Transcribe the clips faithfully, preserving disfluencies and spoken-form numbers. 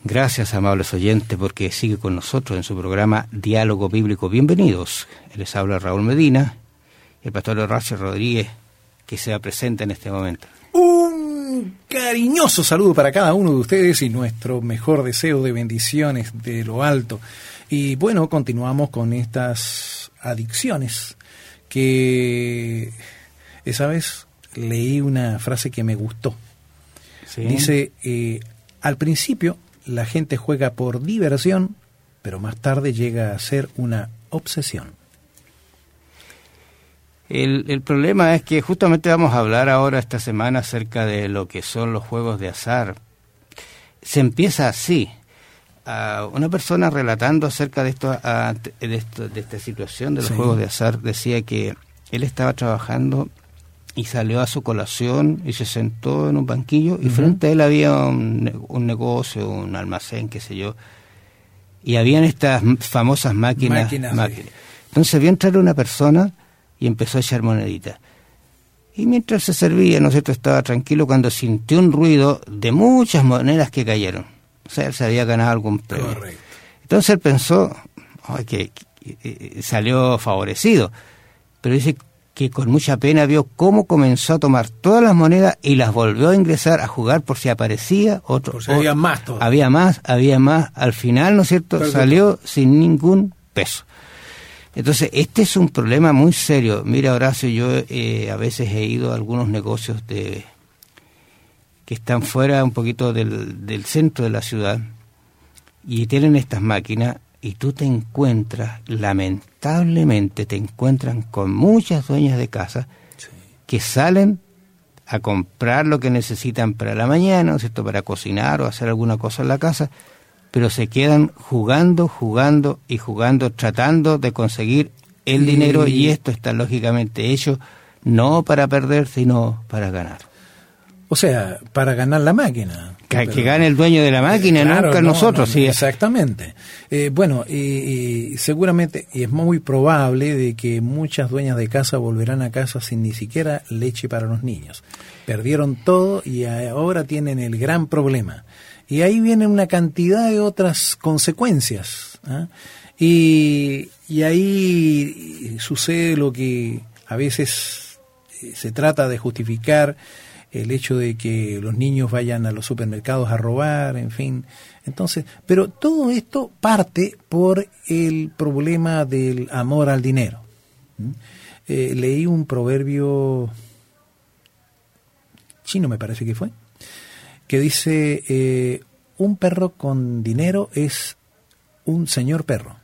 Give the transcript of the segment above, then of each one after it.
Gracias, amables oyentes, porque sigue con nosotros en su programa Diálogo Bíblico. Bienvenidos. Les habla Raúl Medina y el pastor Horacio Rodríguez, que se presenta en este momento. Un cariñoso saludo para cada uno de ustedes y nuestro mejor deseo de bendiciones de lo alto. Y bueno, continuamos con estas adicciones que, esa vez leí una frase que me gustó. ¿Sí? Dice, eh, al principio la gente juega por diversión, pero más tarde llega a ser una obsesión. El, el problema es que justamente vamos a hablar ahora esta semana acerca de lo que son los juegos de azar. Se empieza así. Uh, una persona relatando acerca de esto, uh, de, esto de esta situación de los sí. juegos de azar, decía que él estaba trabajando y salió a su colación y se sentó en un banquillo y uh-huh. frente a él había un, un negocio, un almacén, qué sé yo, y habían estas famosas máquinas. máquinas, máquinas. Sí. Entonces vio entrar una persona y empezó a echar moneditas. Y mientras se servía, ¿no es cierto?, estaba tranquilo cuando sintió un ruido de muchas monedas que cayeron. O sea, él se había ganado algún premio. Correcto. Entonces él pensó, oh, que, que, que salió favorecido, pero dice que con mucha pena vio cómo comenzó a tomar todas las monedas y las volvió a ingresar a jugar por si aparecía otro. Por si había más todavía. Había más, había más. Al final, ¿no es cierto?, Perfecto. Salió sin ningún peso. Entonces, este es un problema muy serio. Mira, Horacio, yo eh, a veces he ido a algunos negocios de que están fuera un poquito del, del centro de la ciudad y tienen estas máquinas. Y tú te encuentras, lamentablemente, te encuentran con muchas dueñas de casa sí. que salen a comprar lo que necesitan para la mañana, ¿no es cierto?, para cocinar o hacer alguna cosa en la casa, pero se quedan jugando, jugando y jugando, tratando de conseguir el y... dinero, y esto está lógicamente hecho no para perder, sino para ganar. O sea, para ganar la máquina. Que, pero, que gane el dueño de la máquina, eh, claro, nunca no, nosotros. No, sí. Exactamente. Eh, bueno, y, y seguramente, y es muy probable de que muchas dueñas de casa volverán a casa sin ni siquiera leche para los niños. Perdieron todo y ahora tienen el gran problema. Y ahí viene una cantidad de otras consecuencias. ¿eh? Y, y ahí sucede lo que a veces se trata de justificar, el hecho de que los niños vayan a los supermercados a robar, en fin. Entonces, pero todo esto parte por el problema del amor al dinero. ¿Mm? Eh, leí un proverbio chino, me parece que fue, que dice, eh, un perro con dinero es un señor perro.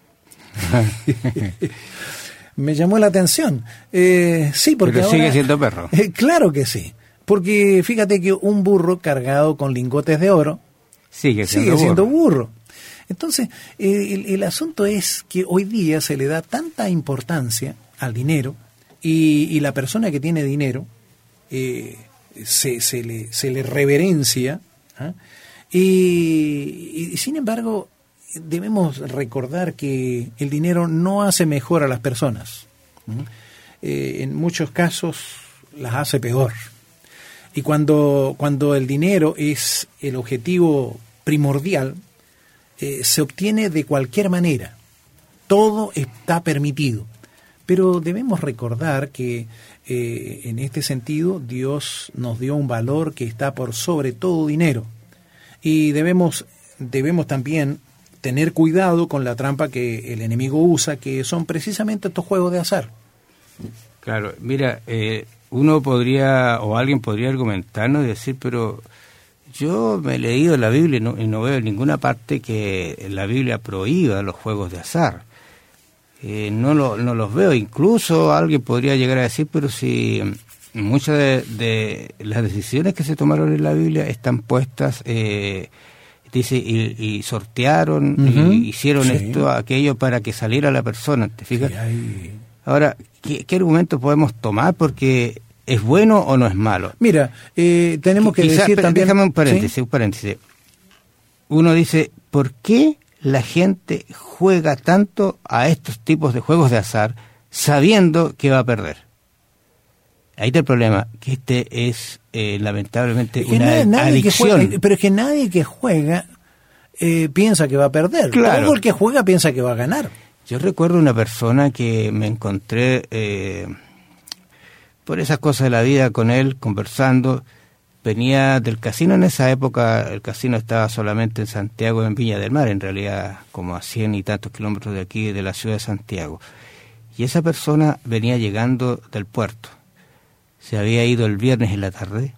Me llamó la atención. Eh, sí, porque pero ahora, sigue siendo perro. Eh, claro que sí. Porque fíjate que un burro cargado con lingotes de oro sigue siendo, sigue siendo burro. burro. Entonces, eh, el, el asunto es que hoy día se le da tanta importancia al dinero y, y la persona que tiene dinero eh, se, se, le, se le reverencia. ¿eh? Y, y sin embargo, debemos recordar que el dinero no hace mejor a las personas. ¿eh? Eh, en muchos casos las hace peor. Y cuando, cuando el dinero es el objetivo primordial, eh, se obtiene de cualquier manera. Todo está permitido. Pero debemos recordar que eh, en este sentido Dios nos dio un valor que está por sobre todo dinero. Y debemos, debemos también tener cuidado con la trampa que el enemigo usa, que son precisamente estos juegos de azar. Claro, mira, eh, uno podría, o alguien podría argumentarnos y decir, pero yo me he leído la Biblia y no, y no veo en ninguna parte que la Biblia prohíba los juegos de azar. Eh, no, lo, no los veo. Incluso alguien podría llegar a decir, pero si muchas de, de las decisiones que se tomaron en la Biblia están puestas, eh, dice, y, y sortearon, uh-huh. y hicieron sí. esto, aquello para que saliera la persona, ¿te fijas? Sí, hay... Ahora, ¿qué, ¿qué argumento podemos tomar? Porque ¿es bueno o no es malo? Mira, eh, tenemos que Quizá, decir también... Déjame un paréntesis, ¿sí? un paréntesis. Uno dice, ¿por qué la gente juega tanto a estos tipos de juegos de azar sabiendo que va a perder? Ahí está el problema, que este es eh, lamentablemente es una nadie, nadie adicción. Juega, pero es que nadie que juega eh, piensa que va a perder. Claro. Todo el que juega piensa que va a ganar. Yo recuerdo una persona que me encontré eh, por esas cosas de la vida con él, conversando. Venía del casino en esa época, el casino estaba solamente en Santiago, en Viña del Mar, en realidad como a cien y tantos kilómetros de aquí, de la ciudad de Santiago. Y esa persona venía llegando del puerto. Se había ido el viernes en la tarde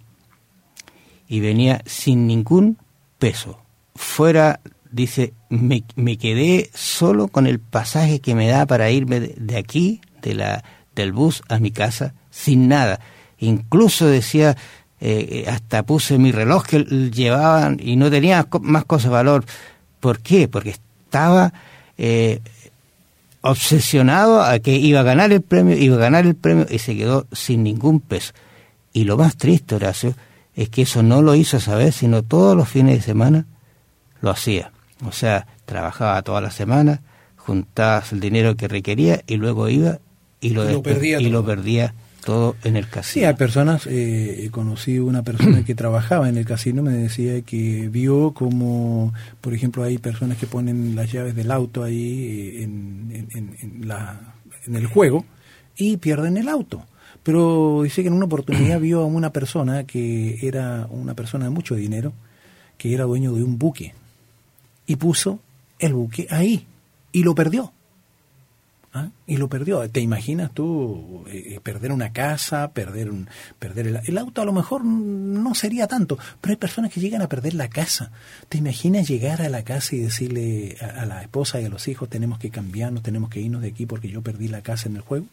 y venía sin ningún peso. Fuera, dice, me, me quedé solo con el pasaje que me da para irme de, de aquí, de la del bus a mi casa, sin nada. Incluso decía, eh, hasta puse mi reloj que llevaban y no tenía co- más cosas de valor. ¿Por qué? Porque estaba eh, obsesionado a que iba a ganar el premio, iba a ganar el premio y se quedó sin ningún peso. Y lo más triste, Horacio, es que eso no lo hizo esa vez, sino todos los fines de semana lo hacía. O sea, trabajaba toda la semana, juntaba el dinero que requería y luego iba y lo, y lo, perdía, y todo. lo perdía todo en el casino. Sí, hay personas, eh, conocí una persona que trabajaba en el casino, me decía que vio como, por ejemplo, hay personas que ponen las llaves del auto ahí en, en, en, la, en el juego y pierden el auto. Pero dice que en una oportunidad vio a una persona que era una persona de mucho dinero, que era dueño de un buque, y puso el buque ahí, y lo perdió. ¿Ah? Y lo perdió. ¿Te imaginas tú eh, perder una casa, perder un, perder el, el auto? A lo mejor no sería tanto, pero hay personas que llegan a perder la casa. ¿Te imaginas llegar a la casa y decirle a, a la esposa y a los hijos, tenemos que cambiarnos, tenemos que irnos de aquí porque yo perdí la casa en el juego?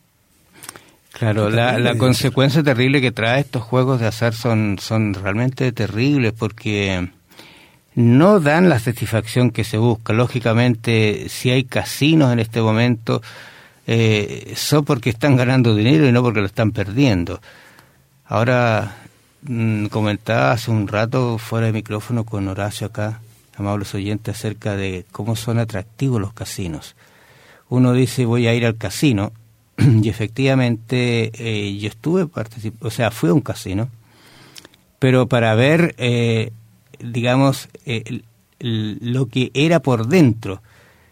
Claro, la, la consecuencia terrible que trae estos juegos de azar son, son realmente terribles porque no dan la satisfacción que se busca. Lógicamente, si hay casinos en este momento, eh, son porque están ganando dinero y no porque lo están perdiendo. Ahora, mmm, comentaba hace un rato fuera de micrófono con Horacio acá, amables oyentes, acerca de cómo son atractivos los casinos. Uno dice, voy a ir al casino, y efectivamente eh, yo estuve participando, o sea, fui a un casino, pero para ver, eh, digamos, eh, el, el, lo que era por dentro.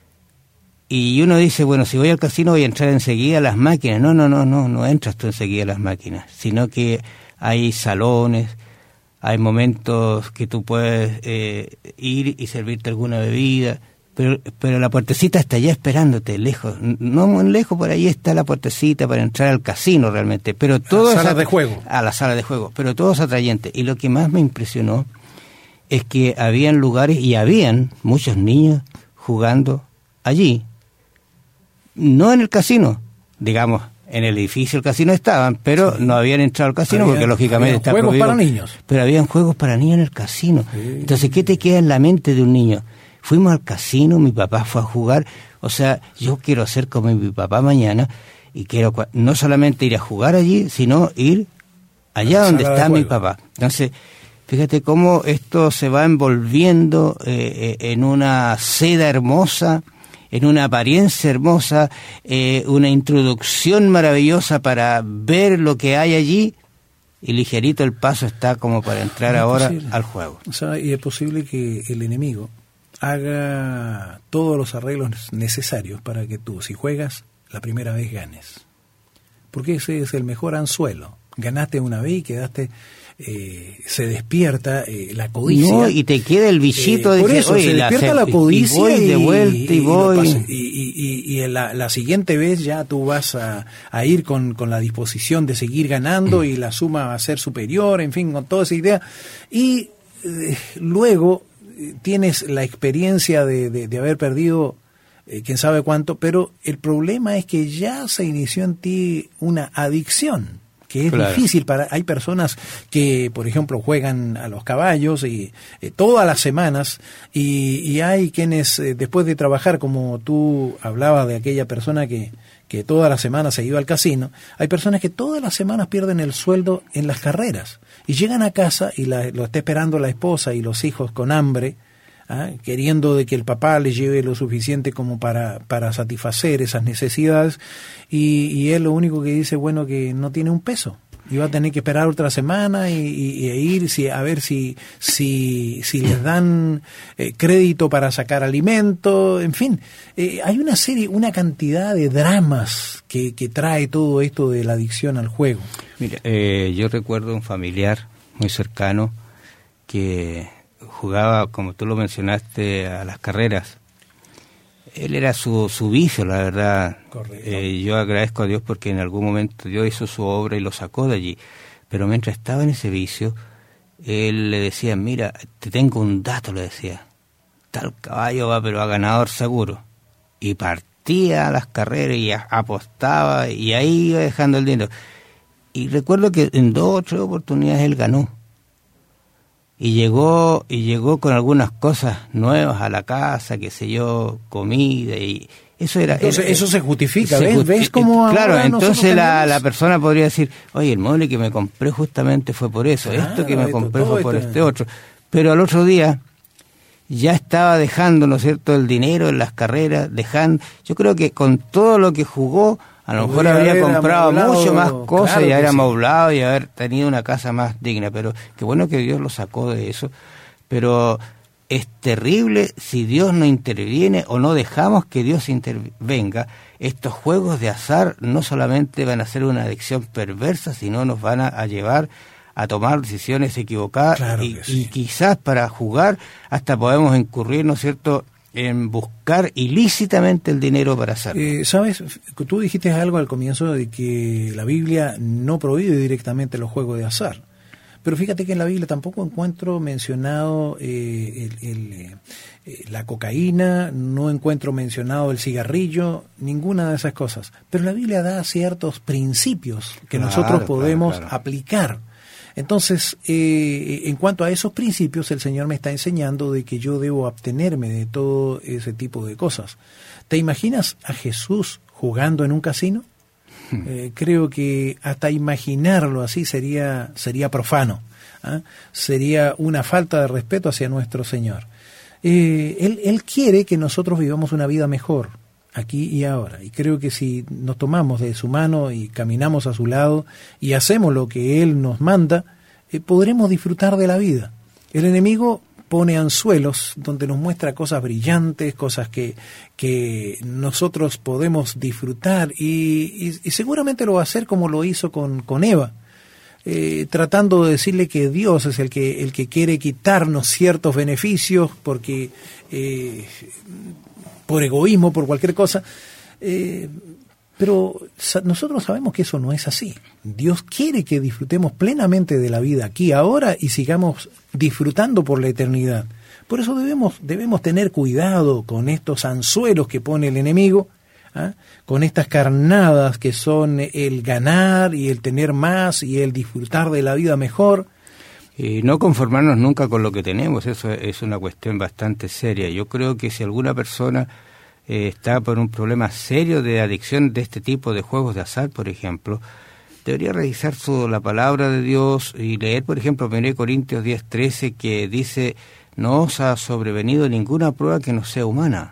Y uno dice, bueno, si voy al casino voy a entrar enseguida a las máquinas. No, no, no, no, no entras tú enseguida a las máquinas, sino que hay salones, hay momentos que tú puedes eh, ir y servirte alguna bebida. Pero, pero la puertecita está allá esperándote, lejos. No muy lejos, por ahí está la puertecita para entrar al casino realmente. Pero todo a la sala es de juego. A la sala de juego. Pero todo es atrayente. Y lo que más me impresionó es que habían lugares, y habían muchos niños jugando allí. No en el casino, digamos, en el edificio del casino estaban, pero sí, no habían entrado al casino había, porque lógicamente está juegos prohibido. Para niños. Pero habían juegos para niños en el casino. Sí. Entonces, ¿qué te queda en la mente de un niño? Fuimos al casino, mi papá fue a jugar, o sea, yo quiero ser como mi papá mañana y quiero no solamente ir a jugar allí, sino ir allá donde está mi papá. Entonces, fíjate cómo esto se va envolviendo eh, en una seda hermosa, en una apariencia hermosa, eh, una introducción maravillosa para ver lo que hay allí, y ligerito el paso está como para entrar es ahora posible. Al juego. O sea, y es posible que el enemigo haga todos los arreglos necesarios para que tú, si juegas, la primera vez ganes. Porque ese es el mejor anzuelo. Ganaste una vez y quedaste, eh, se despierta eh, la codicia. No, y te queda el bichito eh, de por eso, se despierta la, la codicia y voy de vuelta y, y voy. Y, y, y, y la, la siguiente vez ya tú vas a, a ir con, con la disposición de seguir ganando y la suma va a ser superior, en fin, con toda esa idea. Y eh, luego tienes la experiencia de, de, de haber perdido eh, quién sabe cuánto, pero el problema es que ya se inició en ti una adicción, que es claro. difícil para... Hay personas que, por ejemplo, juegan a los caballos y eh, todas las semanas, y, y hay quienes, eh, después de trabajar, como tú hablabas de aquella persona que, que todas las semanas se iba al casino, hay personas que todas las semanas pierden el sueldo en las carreras. Y llegan a casa y la, lo está esperando la esposa y los hijos con hambre, ¿ah? queriendo de que el papá le lleve lo suficiente como para, para satisfacer esas necesidades, y, y él lo único que dice, bueno, que no tiene un peso. y va a tener que esperar otra semana y, y, y ir si, a ver si si, si les dan eh, crédito para sacar alimento, en fin, eh, hay una serie, una cantidad de dramas que, que trae todo esto de la adicción al juego. Mira, eh, yo recuerdo un familiar muy cercano que jugaba, como tú lo mencionaste, a las carreras. Él era su, su vicio, la verdad. Eh, yo agradezco a Dios porque en algún momento Dios hizo su obra y lo sacó de allí. Pero mientras estaba en ese vicio, él le decía, mira, te tengo un dato, le decía. Tal caballo va, pero a ganador seguro. Y partía a las carreras y a, apostaba y ahí iba dejando el dinero. Y recuerdo que en dos o tres oportunidades él ganó. Y llegó y llegó con algunas cosas nuevas a la casa, qué sé yo, comida, y eso era... Entonces, era, eso se justifica, se ¿ves? Justi ¿Ves cómo claro, entonces la, tenemos? la persona podría decir, oye, el mueble que me compré justamente fue por eso, claro, esto que me esto, compré fue por esto. este otro. Pero al otro día ya estaba dejando, ¿no es cierto?, el dinero en las carreras, dejando... Yo creo que con todo lo que jugó, a lo mejor habría comprado amoblado, mucho más cosas, claro, y haber amoblado sí. y haber tenido una casa más digna, pero qué bueno que Dios lo sacó de eso. Pero es terrible si Dios no interviene o no dejamos que Dios intervenga. Estos juegos de azar no solamente van a ser una adicción perversa, sino nos van a, a llevar a tomar decisiones equivocadas, claro y, sí. y quizás para jugar hasta podemos incurrir, ¿no es cierto?, en buscar ilícitamente el dinero para hacerlo. Eh, Sabes, tú dijiste algo al comienzo de que la Biblia no prohíbe directamente los juegos de azar, pero fíjate que en la Biblia tampoco encuentro mencionado eh, el, el, eh, la cocaína, no encuentro mencionado el cigarrillo, ninguna de esas cosas, pero la Biblia da ciertos principios que claro, nosotros podemos claro, claro. aplicar. Entonces, eh, en cuanto a esos principios, el Señor me está enseñando de que yo debo abstenerme de todo ese tipo de cosas. ¿Te imaginas a Jesús jugando en un casino? Eh, creo que hasta imaginarlo así sería, sería profano, ¿eh? Sería una falta de respeto hacia nuestro Señor. Eh, él, él quiere que nosotros vivamos una vida mejor, aquí y ahora, y creo que si nos tomamos de su mano y caminamos a su lado y hacemos lo que Él nos manda, eh, podremos disfrutar de la vida. El enemigo pone anzuelos donde nos muestra cosas brillantes, cosas que, que nosotros podemos disfrutar, y, y, y seguramente lo va a hacer como lo hizo con, con Eva, eh, tratando de decirle que Dios es el que, el que quiere quitarnos ciertos beneficios porque... Eh, por egoísmo, por cualquier cosa, eh, pero sa- nosotros sabemos que eso no es así. Dios quiere que disfrutemos plenamente de la vida aquí, ahora, y sigamos disfrutando por la eternidad. Por eso debemos, debemos tener cuidado con estos anzuelos que pone el enemigo, ¿ah? Con estas carnadas que son el ganar y el tener más y el disfrutar de la vida mejor. Y no conformarnos nunca con lo que tenemos, eso es una cuestión bastante seria. Yo creo que si alguna persona eh, está por un problema serio de adicción de este tipo de juegos de azar, por ejemplo, debería revisar su, la palabra de Dios y leer, por ejemplo, primera Corintios diez trece, que dice, no os ha sobrevenido ninguna prueba que no sea humana,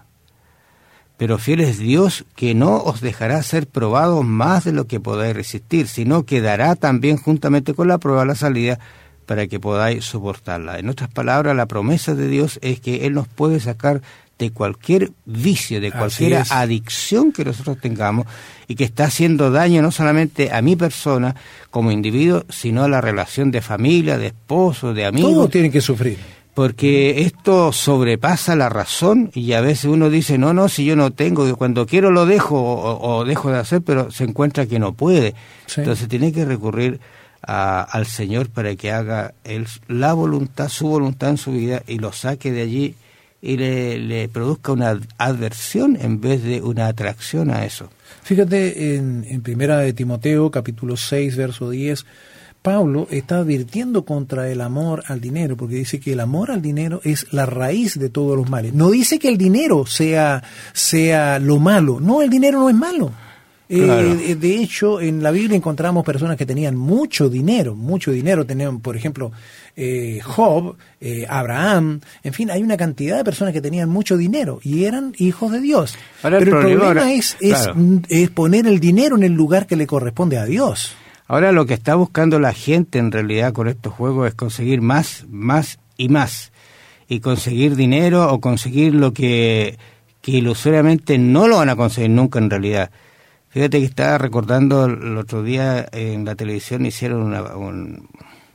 pero fiel es Dios, que no os dejará ser probados más de lo que podáis resistir, sino que dará también juntamente con la prueba la salida para que podáis soportarla. En otras palabras, la promesa de Dios es que Él nos puede sacar de cualquier vicio, de cualquier adicción que nosotros tengamos y que está haciendo daño no solamente a mi persona como individuo, sino a la relación de familia, de esposo, de amigos. Todos tienen que sufrir. Porque esto sobrepasa la razón y a veces uno dice, no, no, si yo no tengo, cuando quiero lo dejo o, o dejo de hacer, pero se encuentra que no puede. Sí. Entonces tiene que recurrir A, al Señor para que haga él, la voluntad, su voluntad en su vida y lo saque de allí y le, le produzca una adversión en vez de una atracción a eso. Fíjate, en, en Primera de Timoteo, capítulo seis, verso diez, Pablo está advirtiendo contra el amor al dinero, porque dice que el amor al dinero es la raíz de todos los males. No dice que el dinero sea, sea lo malo, no, el dinero no es malo. Claro. Eh, de hecho, en la Biblia encontramos personas que tenían mucho dinero, mucho dinero. Tenían, por ejemplo, eh, Job, eh, Abraham, en fin, hay una cantidad de personas que tenían mucho dinero y eran hijos de Dios. Ahora, Pero el, el problema, problema ahora, es, es, claro. es poner el dinero en el lugar que le corresponde a Dios. Ahora lo que está buscando la gente en realidad con estos juegos es conseguir más, más y más. Y conseguir dinero o conseguir lo que, que ilusoriamente no lo van a conseguir nunca en realidad. Fíjate que estaba recordando el otro día en la televisión hicieron una, un,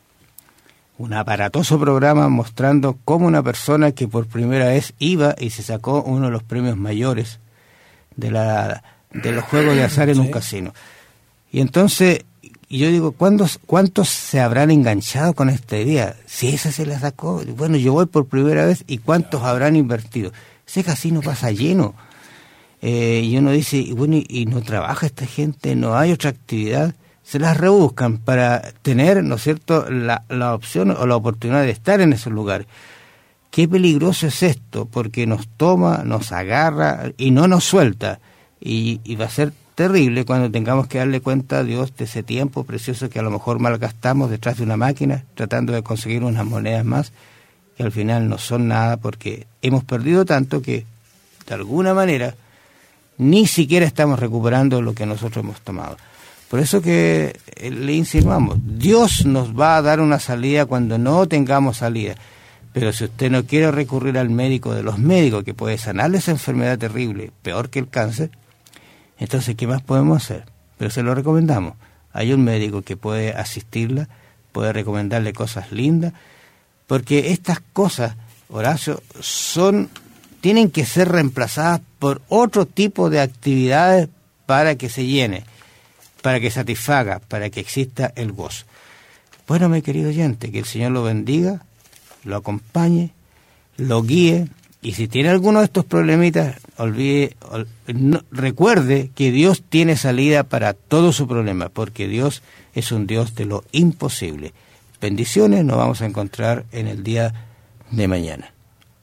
un aparatoso programa mostrando cómo una persona que por primera vez iba y se sacó uno de los premios mayores de la de los juegos de azar en sí. un casino. Y entonces yo digo, ¿cuántos, ¿cuántos se habrán enganchado con esta idea? Si esa se la sacó, bueno, yo voy por primera vez, ¿y cuántos habrán invertido? Ese casino pasa lleno. Eh, y uno dice, y bueno, y no trabaja esta gente, no hay otra actividad, se las rebuscan para tener, ¿no es cierto?, la, la opción o la oportunidad de estar en esos lugares. Qué peligroso es esto, porque nos toma, nos agarra y no nos suelta, y, y va a ser terrible cuando tengamos que darle cuenta a Dios de ese tiempo precioso que a lo mejor malgastamos detrás de una máquina, tratando de conseguir unas monedas más, que al final no son nada, porque hemos perdido tanto que, de alguna manera, ni siquiera estamos recuperando lo que nosotros hemos tomado. Por eso que le insinuamos, Dios nos va a dar una salida cuando no tengamos salida. Pero si usted no quiere recurrir al médico de los médicos, que puede sanarle esa enfermedad terrible, peor que el cáncer, entonces, ¿qué más podemos hacer? Pero se lo recomendamos. Hay un médico que puede asistirla, puede recomendarle cosas lindas, porque estas cosas, Horacio, son tienen que ser reemplazadas por otro tipo de actividades para que se llene, para que satisfaga, para que exista el gozo. Bueno, mi querido oyente, que el Señor lo bendiga, lo acompañe, lo guíe, y si tiene alguno de estos problemitas, olvide, ol, no, recuerde que Dios tiene salida para todo su problema, porque Dios es un Dios de lo imposible. Bendiciones, nos vamos a encontrar en el día de mañana.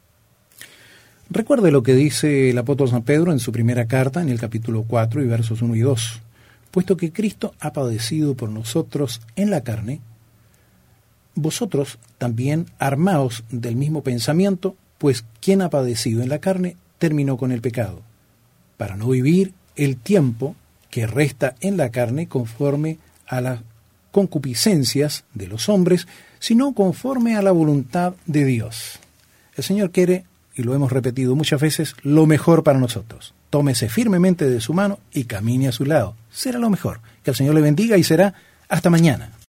Recuerde lo que dice el apóstol San Pedro en su primera carta, en el capítulo cuatro y versos uno y dos. Puesto que Cristo ha padecido por nosotros en la carne, vosotros también armaos del mismo pensamiento, pues quien ha padecido en la carne terminó con el pecado, para no vivir el tiempo que resta en la carne conforme a las concupiscencias de los hombres, sino conforme a la voluntad de Dios. El Señor quiere, y lo hemos repetido muchas veces, lo mejor para nosotros. Tómese firmemente de su mano y camine a su lado. Será lo mejor. Que el Señor le bendiga y será hasta mañana.